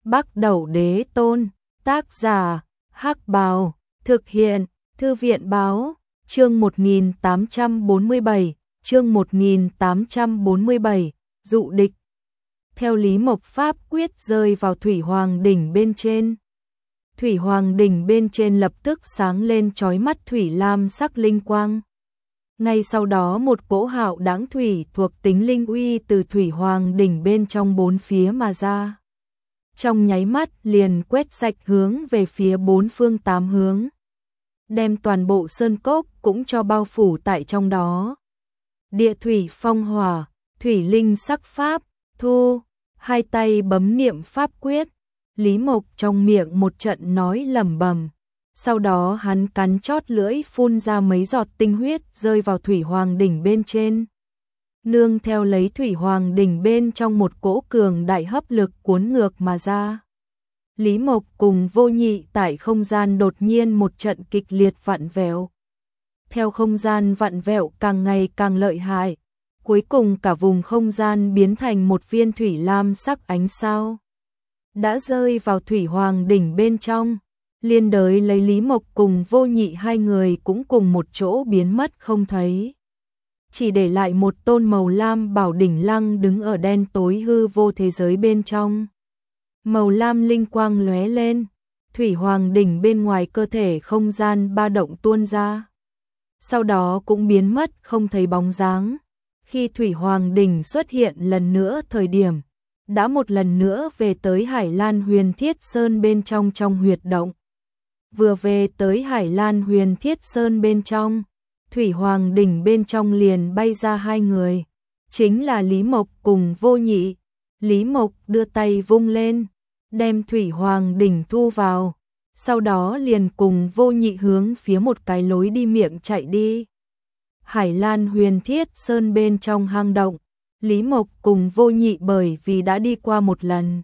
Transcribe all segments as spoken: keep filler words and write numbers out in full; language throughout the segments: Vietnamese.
Bắc Đẩu Đế Tôn, tác giả, Hắc Bào, thực hiện, Thư viện báo, chương một nghìn tám trăm bốn mươi bảy, chương một nghìn tám trăm bốn mươi bảy, dụ địch. Theo Lý Mộc pháp quyết rơi vào Thủy Hoàng đỉnh bên trên. Thủy Hoàng đỉnh bên trên lập tức sáng lên chói mắt thủy lam sắc linh quang. Ngay sau đó một cỗ hạo đãng thủy thuộc tính linh uy từ Thủy Hoàng đỉnh bên trong bốn phía mà ra. Trong nháy mắt liền quét sạch hướng về phía bốn phương tám hướng, đem toàn bộ sơn cốc cũng cho bao phủ tại trong đó. Địa thủy phong hỏa, thủy linh sắc pháp, thu, hai tay bấm niệm pháp quyết, Lý Mộc trong miệng một trận nói lẩm bẩm. Sau đó hắn cắn chót lưỡi phun ra mấy giọt tinh huyết rơi vào Thủy Hoàng đỉnh bên trên. Nương theo lấy Thủy Hoàng đỉnh bên trong một cỗ cường đại hấp lực cuốn ngược mà ra. Lý Mộc cùng Vô Nhị tại không gian đột nhiên một trận kịch liệt vặn vẹo. Theo không gian vặn vẹo càng ngày càng lợi hại, cuối cùng cả vùng không gian biến thành một viên thủy lam sắc ánh sao. Đã rơi vào Thủy Hoàng đỉnh bên trong, liên đới lấy Lý Mộc cùng Vô Nhị hai người cũng cùng một chỗ biến mất không thấy. Chỉ để lại một tôn màu lam bảo đỉnh lăng đứng ở đen tối hư vô thế giới bên trong. Màu lam linh quang lóe lên, Thủy Hoàng đỉnh bên ngoài cơ thể không gian ba động tuôn ra. Sau đó cũng biến mất không thấy bóng dáng. Khi Thủy Hoàng đỉnh xuất hiện lần nữa thời điểm, đã một lần nữa về tới Hải Lan Huyền Thiết Sơn bên trong trong huyệt động. Vừa về tới Hải Lan Huyền Thiết Sơn bên trong, Thủy Hoàng đỉnh bên trong liền bay ra hai người, chính là Lý Mộc cùng Vô Nhị. Lý Mộc đưa tay vung lên, đem Thủy Hoàng đỉnh thu vào, sau đó liền cùng Vô Nhị hướng phía một cái lối đi miệng chạy đi. Hải Lan Huyền Thiết Sơn bên trong hang động, Lý Mộc cùng Vô Nhị bởi vì đã đi qua một lần,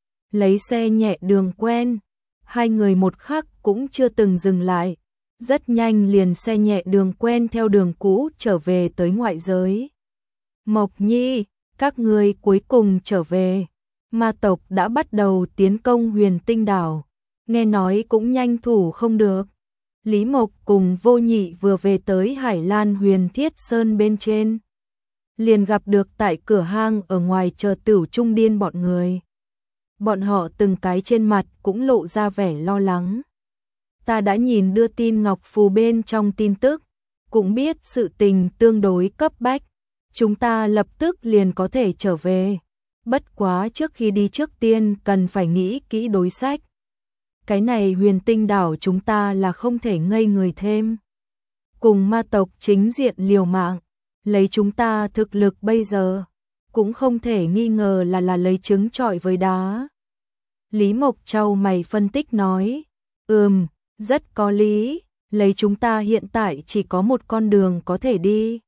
lấy xe nhẹ đường quen, hai người một khắc cũng chưa từng dừng lại, rất nhanh liền xe nhẹ đường quen theo đường cũ trở về tới ngoại giới. Mộc Nhi, các ngươi cuối cùng trở về. Ma tộc đã bắt đầu tiến công Huyền Tinh đảo, nghe nói cũng nhanh thủ không được. Lý Mộc cùng Vô Nhị vừa về tới Hải Lan Huyền Thiết Sơn bên trên, liền gặp được tại cửa hang ở ngoài chờ Tửu Trung Điên bọn người. Bọn họ từng cái trên mặt cũng lộ ra vẻ lo lắng. Ta đã nhìn đưa tin ngọc phù bên trong tin tức, cũng biết sự tình tương đối cấp bách, chúng ta lập tức liền có thể trở về. Bất quá trước khi đi trước tiên cần phải nghĩ kỹ đối sách. Cái này Huyền Tinh đảo chúng ta là không thể ngây người thêm. Cùng ma tộc chính diện liều mạng, lấy chúng ta thực lực bây giờ, cũng không thể nghi ngờ là là lấy trứng trọi với đá. Lý Mộc chau mày phân tích nói, ừm, rất có lý, lấy chúng ta hiện tại chỉ có một con đường có thể đi.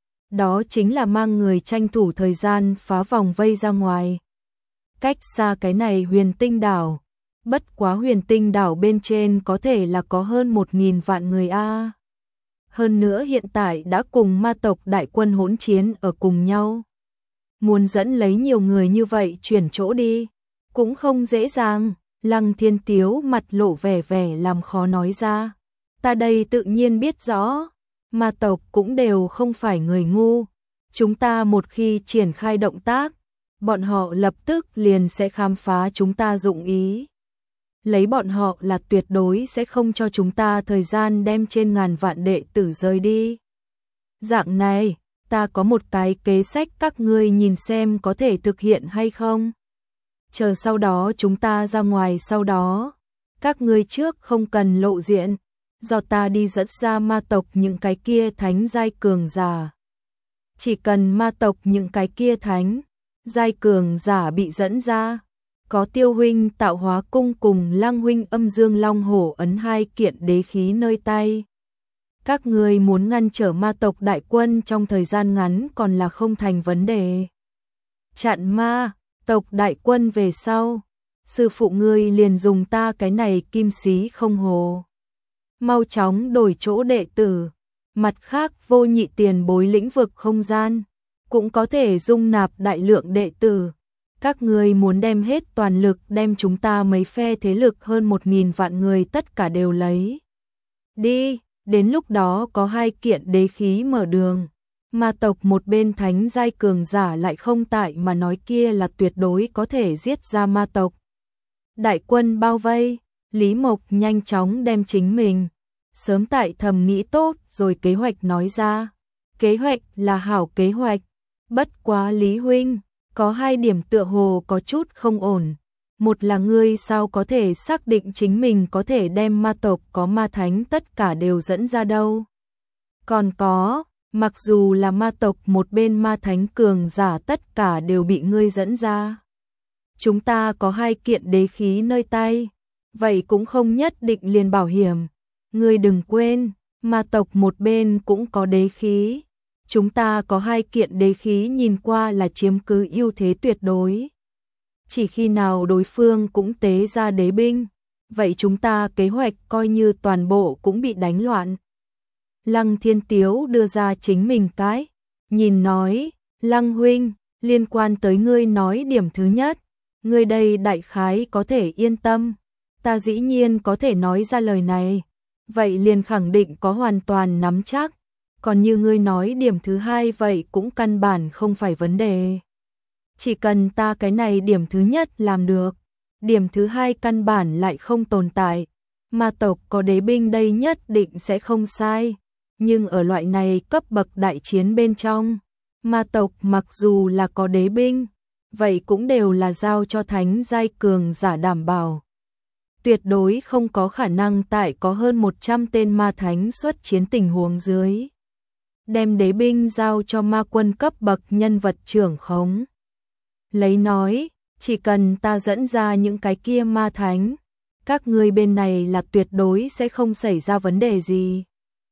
Đó chính là mang người tranh thủ thời gian phá vòng vây ra ngoài. Cách xa cái này Huyền Tinh đảo, bất quá Huyền Tinh đảo bên trên có thể là có hơn một nghìn vạn người a. Hơn nữa hiện tại đã cùng ma tộc đại quân hỗn chiến ở cùng nhau. Muốn dẫn lấy nhiều người như vậy chuyển chỗ đi, cũng không dễ dàng. Lăng Thiên Tiếu mặt lộ vẻ vẻ làm khó nói ra. Ta đây tự nhiên biết rõ, ma tộc cũng đều không phải người ngu. Chúng ta một khi triển khai động tác, bọn họ lập tức liền sẽ khám phá chúng ta dụng ý. Lấy bọn họ là tuyệt đối sẽ không cho chúng ta thời gian đem trên ngàn vạn đệ tử rời đi. Dạng này, ta có một cái kế sách các ngươi nhìn xem có thể thực hiện hay không. Chờ sau đó chúng ta ra ngoài sau đó, các ngươi trước không cần lộ diện, do ta đi dẫn ra ma tộc những cái kia thánh giai cường giả. Chỉ cần ma tộc những cái kia thánh giai cường giả bị dẫn ra, có Tiêu huynh tạo hóa cung cùng Lăng huynh âm dương long hổ ấn hai kiện đế khí nơi tay. Các ngươi muốn ngăn trở ma tộc đại quân trong thời gian ngắn còn là không thành vấn đề. Chặn ma tộc đại quân về sau, sư phụ ngươi liền dùng ta cái này kim xí không hồ. Mau chóng đổi chỗ đệ tử. Mặt khác Vô Nhị tiền bối lĩnh vực không gian, cũng có thể dung nạp đại lượng đệ tử. Các ngươi muốn đem hết toàn lực đem chúng ta mấy phe thế lực hơn một nghìn vạn người tất cả đều lấy đi, đến lúc đó có hai kiện đế khí mở đường. Ma tộc một bên thánh giai cường giả lại không tại mà nói kia là tuyệt đối có thể giết ra ma tộc. Đại quân bao vây, Lý Mộc nhanh chóng đem chính mình sớm tại thầm nghĩ tốt rồi kế hoạch nói ra. Kế hoạch là hảo kế hoạch, bất quá Lý huynh, có hai điểm tựa hồ có chút không ổn. Một là ngươi sao có thể xác định chính mình có thể đem ma tộc có ma thánh tất cả đều dẫn ra đâu. Còn có, mặc dù là ma tộc một bên ma thánh cường giả tất cả đều bị ngươi dẫn ra. Chúng ta có hai kiện đế khí nơi tay, vậy cũng không nhất định liền bảo hiểm. Ngươi đừng quên, ma tộc một bên cũng có đế khí. Chúng ta có hai kiện đế khí nhìn qua là chiếm cứ ưu thế tuyệt đối. Chỉ khi nào đối phương cũng tế ra đế binh, vậy chúng ta kế hoạch coi như toàn bộ cũng bị đánh loạn. Lăng Thiên Tiếu đưa ra chính mình cái, nhìn nói, Lăng huynh, liên quan tới ngươi nói điểm thứ nhất, ngươi đây đại khái có thể yên tâm, ta dĩ nhiên có thể nói ra lời này, vậy liền khẳng định có hoàn toàn nắm chắc, còn như ngươi nói điểm thứ hai vậy cũng căn bản không phải vấn đề. Chỉ cần ta cái này điểm thứ nhất làm được, điểm thứ hai căn bản lại không tồn tại, ma tộc có đế binh đây nhất định sẽ không sai. Nhưng ở loại này cấp bậc đại chiến bên trong, ma tộc mặc dù là có đế binh, vậy cũng đều là giao cho thánh giai cường giả đảm bảo. Tuyệt đối không có khả năng tại có hơn một trăm tên ma thánh xuất chiến tình huống dưới. Đem đế binh giao cho ma quân cấp bậc nhân vật trưởng khống. Lấy nói, chỉ cần ta dẫn ra những cái kia ma thánh, các ngươi bên này là tuyệt đối sẽ không xảy ra vấn đề gì.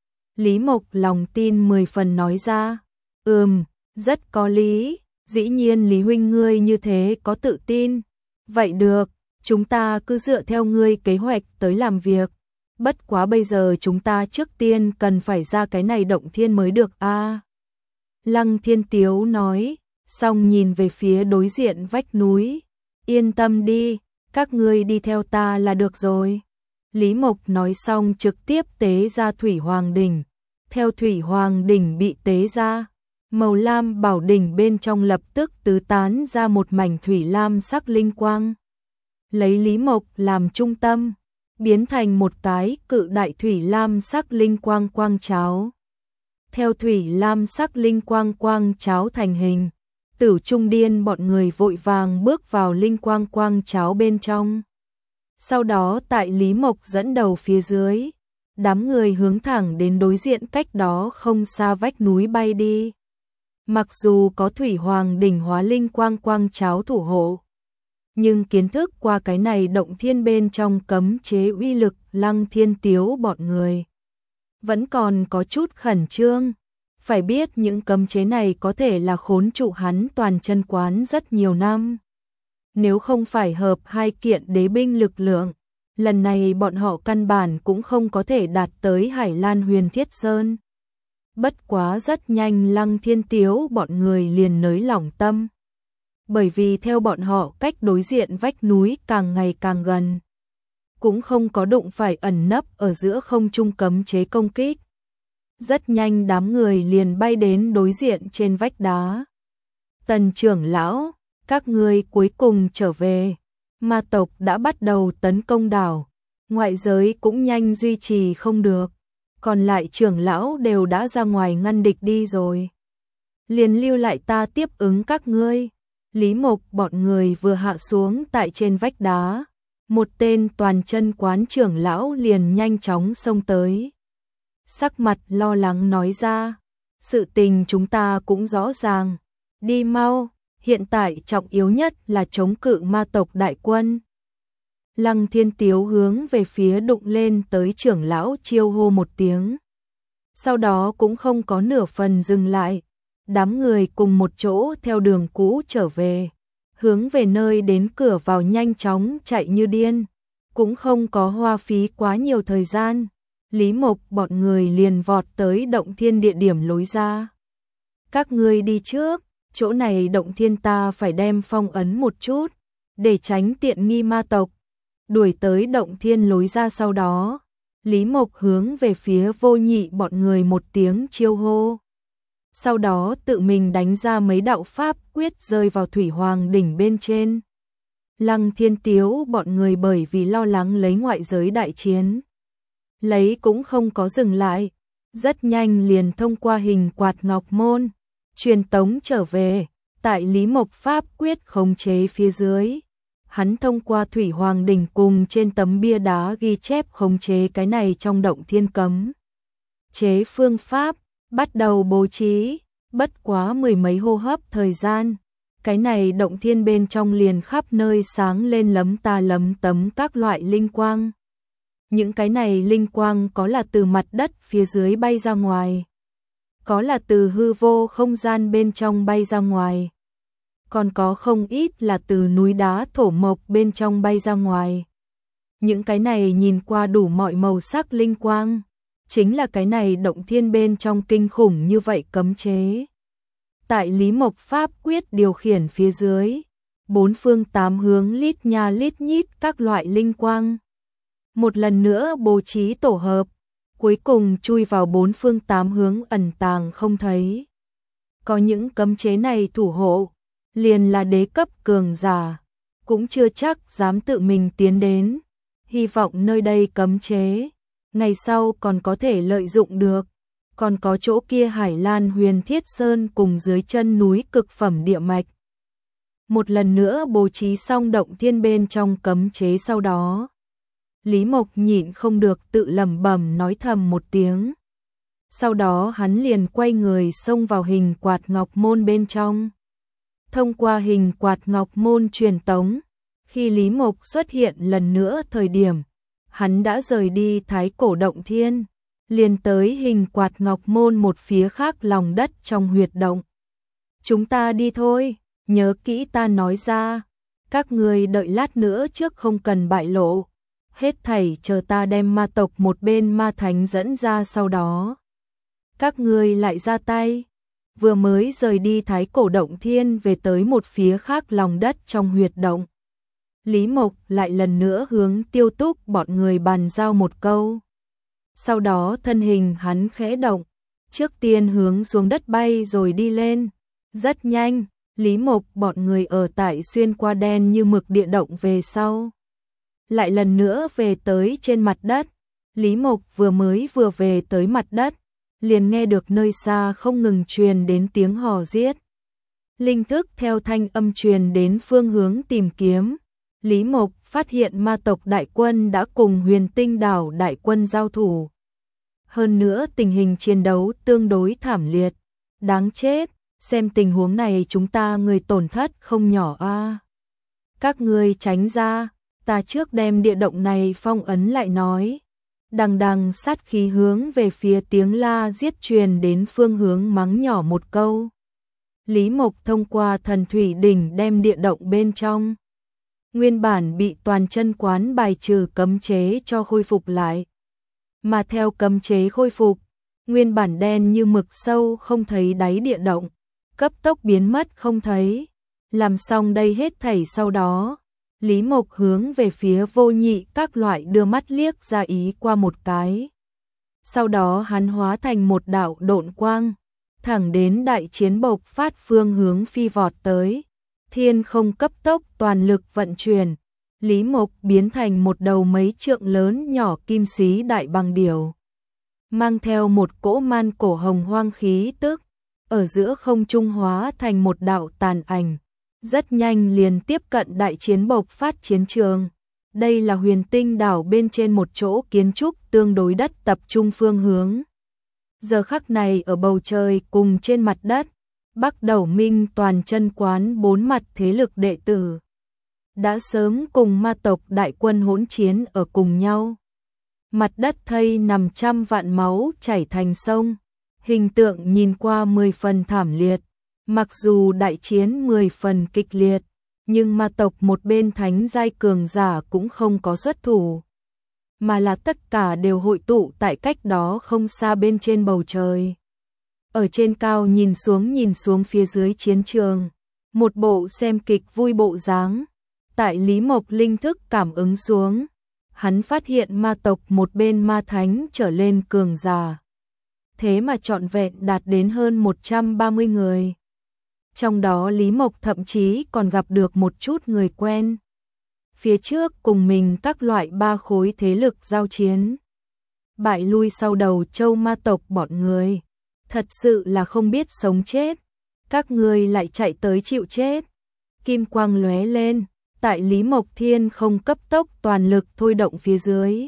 Lý Mộc lòng tin mười phần nói ra, ừm, rất có lý, dĩ nhiên Lý huynh ngươi như thế có tự tin. Vậy được, chúng ta cứ dựa theo ngươi kế hoạch tới làm việc. Bất quá bây giờ chúng ta trước tiên cần phải ra cái này động thiên mới được a. À, Lăng Thiên Tiếu nói, xong nhìn về phía đối diện vách núi. Yên tâm đi, các ngươi đi theo ta là được rồi. Lý Mộc nói xong trực tiếp tế ra Thủy Hoàng Đỉnh. Theo Thủy Hoàng Đỉnh bị tế ra, màu lam bảo đỉnh bên trong lập tức tứ tán ra một mảnh thủy lam sắc linh quang. Lấy Lý Mộc làm trung tâm, biến thành một cái cự đại thủy lam sắc linh quang quang cháo. Theo thủy lam sắc linh quang quang cháo thành hình, Tử Trung Điên bọn người vội vàng bước vào linh quang quang cháo bên trong. Sau đó tại Lý Mộc dẫn đầu phía dưới, đám người hướng thẳng đến đối diện cách đó không xa vách núi bay đi. Mặc dù có Thủy Hoàng Đỉnh hóa linh quang quang cháo thủ hộ, nhưng kiến thức qua cái này động thiên bên trong cấm chế uy lực, Lăng Thiên Tiếu bọn người vẫn còn có chút khẩn trương. Phải biết những cấm chế này có thể là khốn trụ hắn toàn chân quán rất nhiều năm. Nếu không phải hợp hai kiện đế binh lực lượng, lần này bọn họ căn bản cũng không có thể đạt tới Hải Lan Huyền Thiết Sơn. Bất quá rất nhanh Lăng Thiên Tiếu bọn người liền nới lỏng tâm. Bởi vì theo bọn họ cách đối diện vách núi càng ngày càng gần, cũng không có đụng phải ẩn nấp ở giữa không trung cấm chế công kích. Rất nhanh đám người liền bay đến đối diện trên vách đá. Tần trưởng lão, các ngươi cuối cùng trở về. Ma tộc đã bắt đầu tấn công đảo, ngoại giới cũng nhanh duy trì không được, còn lại trưởng lão đều đã ra ngoài ngăn địch đi rồi. Liền lưu lại ta tiếp ứng các ngươi. Lý Mộc bọn người vừa hạ xuống tại trên vách đá, một tên toàn chân quán trưởng lão liền nhanh chóng xông tới. Sắc mặt lo lắng nói ra, sự tình chúng ta cũng rõ ràng, đi mau. Hiện tại trọng yếu nhất là chống cự ma tộc đại quân. Lăng Thiên Tiếu hướng về phía đụng lên tới trưởng lão chiêu hô một tiếng. Sau đó cũng không có nửa phần dừng lại. Đám người cùng một chỗ theo đường cũ trở về. Hướng về nơi đến cửa vào nhanh chóng chạy như điên. Cũng không có hoa phí quá nhiều thời gian. Lý Mộc bọn người liền vọt tới động thiên địa điểm lối ra. Các ngươi đi trước. chỗ này động thiên ta phải đem phong ấn một chút, để tránh tiện nghi ma tộc. Đuổi tới động thiên lối ra sau đó, Lý Mộc hướng về phía Vô Nhị bọn người một tiếng chiêu hô. Sau đó tự mình đánh ra mấy đạo pháp quyết rơi vào Thủy Hoàng đỉnh bên trên. Lăng Thiên Tiếu bọn người bởi vì lo lắng lấy ngoại giới đại chiến, lấy cũng không có dừng lại, rất nhanh liền thông qua hình quạt ngọc môn, truyền tống trở về, tại Lý Mộc pháp quyết khống chế phía dưới. Hắn thông qua Thủy Hoàng đỉnh cùng trên tấm bia đá ghi chép khống chế cái này trong động thiên cấm chế phương pháp, bắt đầu bố trí, bất quá mười mấy hô hấp thời gian, cái này động thiên bên trong liền khắp nơi sáng lên lấm ta lấm tấm các loại linh quang. Những cái này linh quang có là từ mặt đất phía dưới bay ra ngoài, có là từ hư vô không gian bên trong bay ra ngoài, còn có không ít là từ núi đá thổ mộc bên trong bay ra ngoài. Những cái này nhìn qua đủ mọi màu sắc linh quang, chính là cái này động thiên bên trong kinh khủng như vậy cấm chế. Tại Lý Mộc pháp quyết điều khiển phía dưới, bốn phương tám hướng lít nha lít nhít các loại linh quang. Một lần nữa bố trí tổ hợp, cuối cùng chui vào bốn phương tám hướng ẩn tàng không thấy. Có những cấm chế này thủ hộ, liền là đế cấp cường giả, cũng chưa chắc dám tự mình tiến đến. Hy vọng nơi đây cấm chế, ngày sau còn có thể lợi dụng được. Còn có chỗ kia Hải Lan Huyền Thiết Sơn cùng dưới chân núi cực phẩm địa mạch. Một lần nữa bố trí xong động thiên bên trong cấm chế sau đó, Lý Mộc nhịn không được tự lẩm bẩm nói thầm một tiếng. Sau đó hắn liền quay người xông vào hình quạt ngọc môn bên trong. Thông qua hình quạt ngọc môn truyền tống, khi Lý Mộc xuất hiện lần nữa thời điểm, hắn đã rời đi Thái Cổ động thiên, liền tới hình quạt ngọc môn một phía khác lòng đất trong huyệt động. Chúng ta đi thôi, nhớ kỹ ta nói ra, các người đợi lát nữa trước không cần bại lộ, hết thảy chờ ta đem ma tộc một bên ma thánh dẫn ra sau đó. Các người lại ra tay. Vừa mới rời đi Thái Cổ động thiên về tới một phía khác lòng đất trong huyệt động, Lý Mộc lại lần nữa hướng Tiêu Túc bọn người bàn giao một câu. Sau đó thân hình hắn khẽ động, trước tiên hướng xuống đất bay rồi đi lên. Rất nhanh, Lý Mộc bọn người ở tại xuyên qua đen như mực địa động về sau, lại lần nữa về tới trên mặt đất. Lý Mộc vừa mới vừa về tới mặt đất, liền nghe được nơi xa không ngừng truyền đến tiếng hò giết. Linh thức theo thanh âm truyền đến phương hướng tìm kiếm, Lý Mộc phát hiện ma tộc đại quân đã cùng Huyền Tinh đảo đại quân giao thủ. Hơn nữa tình hình chiến đấu tương đối thảm liệt. Đáng chết, xem tình huống này chúng ta người tổn thất không nhỏ a. À. Các ngươi tránh ra, ta trước đem địa động này phong ấn lại nói. Đằng đằng sát khí hướng về phía tiếng la giết truyền đến phương hướng mắng nhỏ một câu. Lý Mộc thông qua thần thủy đỉnh đem địa động bên trong nguyên bản bị toàn chân quán bài trừ cấm chế cho khôi phục lại. Mà theo cấm chế khôi phục, nguyên bản đen như mực sâu không thấy đáy địa động, cấp tốc biến mất không thấy. Làm xong đây hết thảy sau đó, Lý Mộc hướng về phía Vô Nhị các loại đưa mắt liếc ra ý qua một cái. Sau đó hắn hóa thành một đạo độn quang, thẳng đến đại chiến bộc phát phương hướng phi vọt tới. Thiên không cấp tốc toàn lực vận chuyển, Lý Mộc biến thành một đầu mấy trượng lớn nhỏ kim xí đại băng điểu, mang theo một cỗ man cổ hồng hoang khí tức, ở giữa không trung hóa thành một đạo tàn ảnh, rất nhanh liền tiếp cận đại chiến bộc phát chiến trường. Đây là Huyền Tinh đảo bên trên một chỗ kiến trúc tương đối đất tập trung phương hướng. Giờ khắc này ở bầu trời cùng trên mặt đất, Bắc Đầu Minh toàn chân quán bốn mặt thế lực đệ tử đã sớm cùng ma tộc đại quân hỗn chiến ở cùng nhau. Mặt đất thây nằm trăm vạn máu chảy thành sông, hình tượng nhìn qua mười phần thảm liệt. Mặc dù đại chiến mười phần kịch liệt, nhưng ma tộc một bên thánh giai cường giả cũng không có xuất thủ, mà là tất cả đều hội tụ tại cách đó không xa bên trên bầu trời. ở trên cao nhìn xuống nhìn xuống phía dưới chiến trường, một bộ xem kịch vui bộ dáng. Tại Lý Mộc linh thức cảm ứng xuống, hắn phát hiện ma tộc một bên ma thánh trở lên cường giả. Thế mà trọn vẹn đạt đến hơn một trăm ba mươi người. Trong đó Lý Mộc thậm chí còn gặp được một chút người quen. Phía trước cùng mình các loại ba khối thế lực giao chiến. Bại lui sau đầu châu ma tộc bọn người. Thật sự là không biết sống chết. Các người lại chạy tới chịu chết. Kim quang lóe lên, tại Lý Mộc Thiên không cấp tốc toàn lực thôi động phía dưới.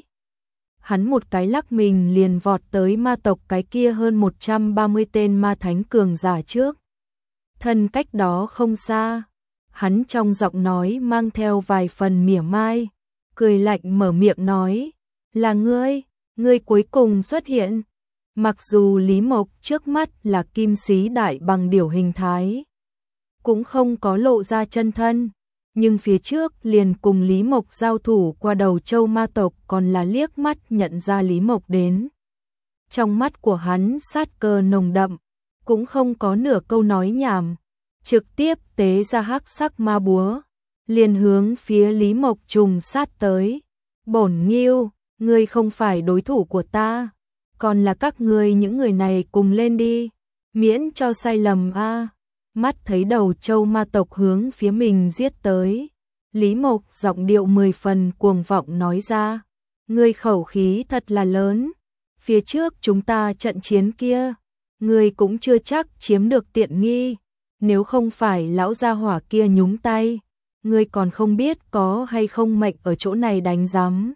Hắn một cái lắc mình liền vọt tới ma tộc cái kia hơn một trăm ba mươi tên ma thánh cường giả trước. Thân cách đó không xa, hắn trong giọng nói mang theo vài phần mỉa mai, cười lạnh mở miệng nói, là ngươi, ngươi cuối cùng xuất hiện. Mặc dù Lý Mộc trước mắt là kim sĩ đại bằng điểu hình thái, cũng không có lộ ra chân thân, nhưng phía trước liền cùng Lý Mộc giao thủ qua đầu châu ma tộc còn là liếc mắt nhận ra Lý Mộc đến. Trong mắt của hắn sát cơ nồng đậm, cũng không có nửa câu nói nhảm, trực tiếp tế ra hắc sắc ma búa, liền hướng phía Lý Mộc trùng sát tới. Bổn Nghiêu, ngươi không phải đối thủ của ta, còn là các ngươi những người này cùng lên đi, miễn cho sai lầm a. Mắt thấy đầu châu ma tộc hướng phía mình giết tới, Lý Mộc giọng điệu mười phần cuồng vọng nói ra, ngươi khẩu khí thật là lớn, phía trước chúng ta trận chiến kia, ngươi cũng chưa chắc chiếm được tiện nghi, nếu không phải lão gia hỏa kia nhúng tay, ngươi còn không biết có hay không mệnh ở chỗ này đánh giám.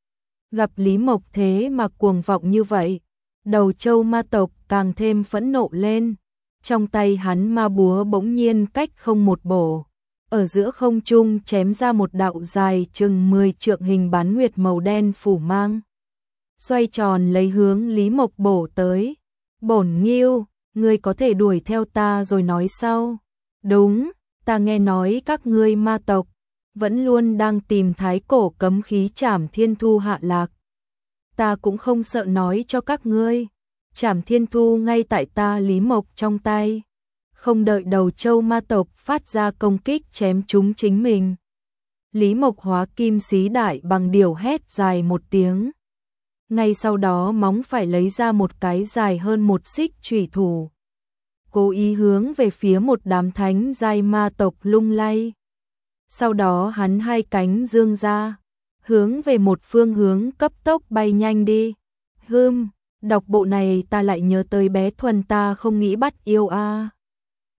Gặp Lý Mộc thế mà cuồng vọng như vậy, đầu châu ma tộc càng thêm phẫn nộ lên. Trong tay hắn ma búa bỗng nhiên cách không một bổ, ở giữa không trung chém ra một đạo dài chừng mười trượng hình bán nguyệt màu đen phủ mang. Xoay tròn lấy hướng Lý Mộc bổ tới. Bổn Nghiêu, ngươi có thể đuổi theo ta rồi nói sau. Đúng, ta nghe nói các ngươi ma tộc vẫn luôn đang tìm thái cổ cấm khí Trảm Thiên Thu hạ lạc. Ta cũng không sợ nói cho các ngươi. Trảm Thiên Thu ngay tại ta Lý Mộc trong tay, không đợi đầu châu ma tộc phát ra công kích chém chúng chính mình. Lý Mộc hóa kim xí đại bằng điểu hét dài một tiếng. Ngay sau đó móng phải lấy ra một cái dài hơn một xích chủy thủ, cố ý hướng về phía một đám thánh giai ma tộc lung lay. Sau đó hắn hai cánh dương ra, hướng về một phương hướng cấp tốc bay nhanh đi. Hừm. Đọc bộ này ta lại nhớ tới bé Thuần ta không nghĩ bắt yêu a.